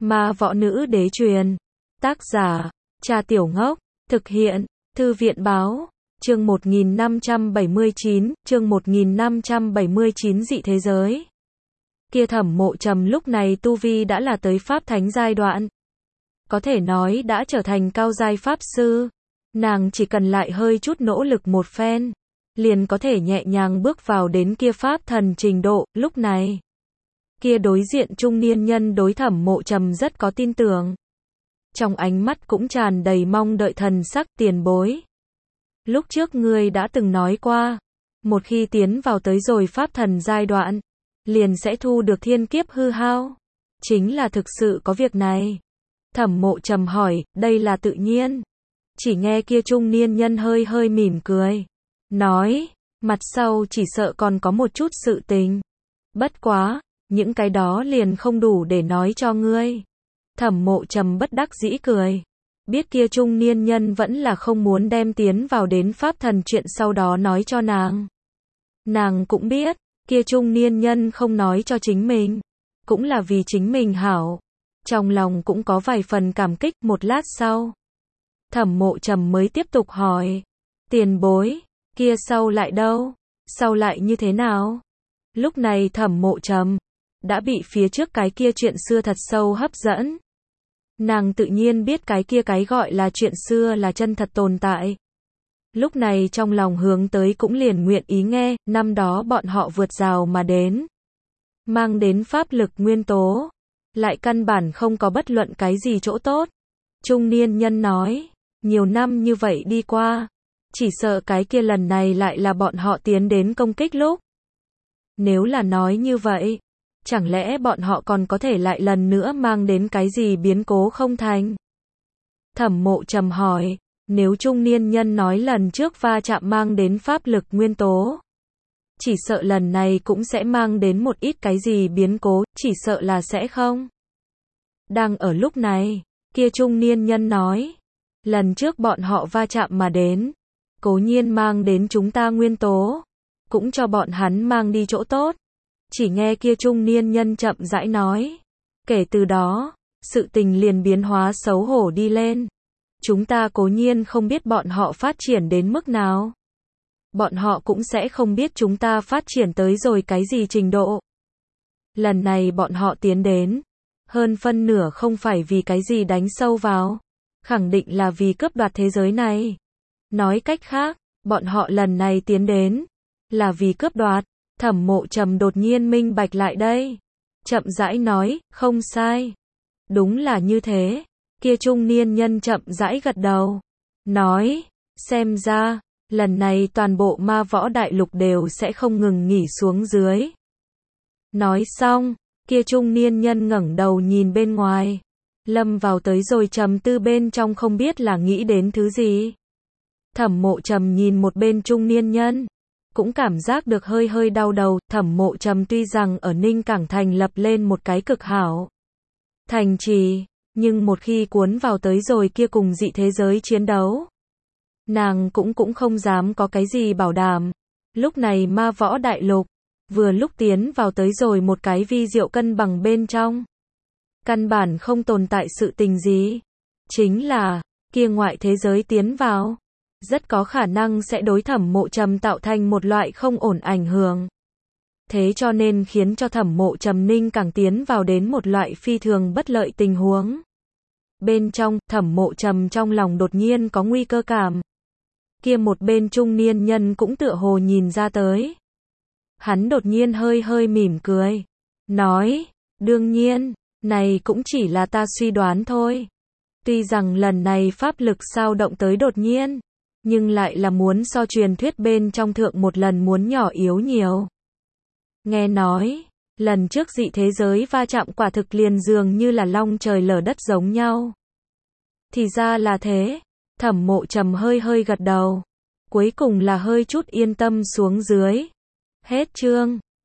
Ma võ nữ đế truyền. Tác giả, Trà Tiểu Ngốc. Thực hiện, Thư viện báo. Chương 1579, dị thế giới. Kia Thẩm Mộ Trầm lúc này tu vi đã là tới pháp thánh giai đoạn. Có thể nói đã trở thành cao giai pháp sư. Nàng chỉ cần lại hơi chút nỗ lực một phen, liền có thể nhẹ nhàng bước vào đến kia pháp thần trình độ. Lúc này, kia đối diện trung niên nhân đối Thẩm Mộ Trầm rất có tin tưởng. Trong ánh mắt cũng tràn đầy mong đợi thần sắc. Tiền bối, lúc trước ngươi đã từng nói qua, một khi tiến vào tới rồi pháp thần giai đoạn, liền sẽ thu được thiên kiếp hư hao. Chính là thực sự có việc này? Thẩm Mộ Trầm hỏi. Đây là tự nhiên. Chỉ nghe kia trung niên nhân hơi hơi mỉm cười, nói, mặt sau chỉ sợ còn có một chút sự tình. Bất quá, những cái đó liền không đủ để nói cho ngươi. Thẩm Mộ Trầm bất đắc dĩ cười. Biết kia trung niên nhân vẫn là không muốn đem tiến vào đến pháp thần chuyện sau đó nói cho nàng. Nàng cũng biết, kia trung niên nhân không nói cho chính mình, cũng là vì chính mình hảo. Trong lòng cũng có vài phần cảm kích. Một lát sau, Thẩm Mộ Trầm mới tiếp tục hỏi, tiền bối, kia sau lại đâu? Sau lại như thế nào? Lúc này Thẩm Mộ Trầm đã bị phía trước cái kia chuyện xưa thật sâu hấp dẫn. Nàng tự nhiên biết cái kia cái gọi là chuyện xưa là chân thật tồn tại. Lúc này trong lòng hướng tới cũng liền nguyện ý nghe. Năm đó bọn họ vượt rào mà đến, mang đến pháp lực nguyên tố, lại căn bản không có bất luận cái gì chỗ tốt. Trung niên nhân nói, nhiều năm như vậy đi qua, chỉ sợ cái kia lần này lại là bọn họ tiến đến công kích lúc. Nếu là nói như vậy, chẳng lẽ bọn họ còn có thể lại lần nữa mang đến cái gì biến cố không thành? Thẩm Mộ Trầm hỏi, nếu trung niên nhân nói lần trước va chạm mang đến pháp lực nguyên tố, chỉ sợ lần này cũng sẽ mang đến một ít cái gì biến cố. Chỉ sợ là sẽ không. Đang ở lúc này, kia trung niên nhân nói, lần trước bọn họ va chạm mà đến, cố nhiên mang đến chúng ta nguyên tố, cũng cho bọn hắn mang đi chỗ tốt. Chỉ nghe kia trung niên nhân chậm rãi nói, kể từ đó, sự tình liền biến hóa xấu hổ đi lên. Chúng ta cố nhiên không biết bọn họ phát triển đến mức nào, bọn họ cũng sẽ không biết chúng ta phát triển tới rồi cái gì trình độ. Lần này bọn họ tiến đến, hơn phân nửa không phải vì cái gì đánh sâu vào, khẳng định là vì cướp đoạt thế giới này. Nói cách khác, bọn họ lần này tiến đến, là vì cướp đoạt. Thẩm Mộ Trầm đột nhiên minh bạch lại đây. Chậm rãi nói, không sai. Đúng là như thế. Kia trung niên nhân chậm rãi gật đầu. Nói, xem ra, lần này toàn bộ ma võ đại lục đều sẽ không ngừng nghỉ xuống dưới. Nói xong, kia trung niên nhân ngẩng đầu nhìn bên ngoài. Lâm vào tới rồi trầm tư bên trong không biết là nghĩ đến thứ gì. Thẩm Mộ Trầm nhìn một bên trung niên nhân, cũng cảm giác được hơi hơi đau đầu. Thẩm Mộ Trầm tuy rằng ở Ninh Cảng thành lập lên một cái cực hảo thành trì, nhưng một khi cuốn vào tới rồi kia cùng dị thế giới chiến đấu, nàng cũng không dám có cái gì bảo đảm. Lúc này ma võ đại lục, vừa lúc tiến vào tới rồi một cái vi diệu cân bằng bên trong. Căn bản không tồn tại sự tình gì. Chính là, kia ngoại thế giới tiến vào, rất có khả năng sẽ đối Thẩm Mộ Trầm tạo thành một loại không ổn ảnh hưởng. Thế cho nên khiến cho Thẩm Mộ Trầm Ninh càng tiến vào đến một loại phi thường bất lợi tình huống. Bên trong, Thẩm Mộ Trầm trong lòng đột nhiên có nguy cơ cảm. Kia một bên trung niên nhân cũng tựa hồ nhìn ra tới. Hắn đột nhiên hơi hơi mỉm cười, nói, đương nhiên, này cũng chỉ là ta suy đoán thôi. Tuy rằng lần này pháp lực sao động tới đột nhiên, nhưng lại là muốn so truyền thuyết bên trong thượng một lần muốn nhỏ yếu nhiều. Nghe nói, lần trước dị thế giới va chạm quả thực liền dường như là long trời lở đất giống nhau. Thì ra là thế. Thẩm Mộ Trầm hơi hơi gật đầu, cuối cùng là hơi chút yên tâm xuống dưới. Hết chương.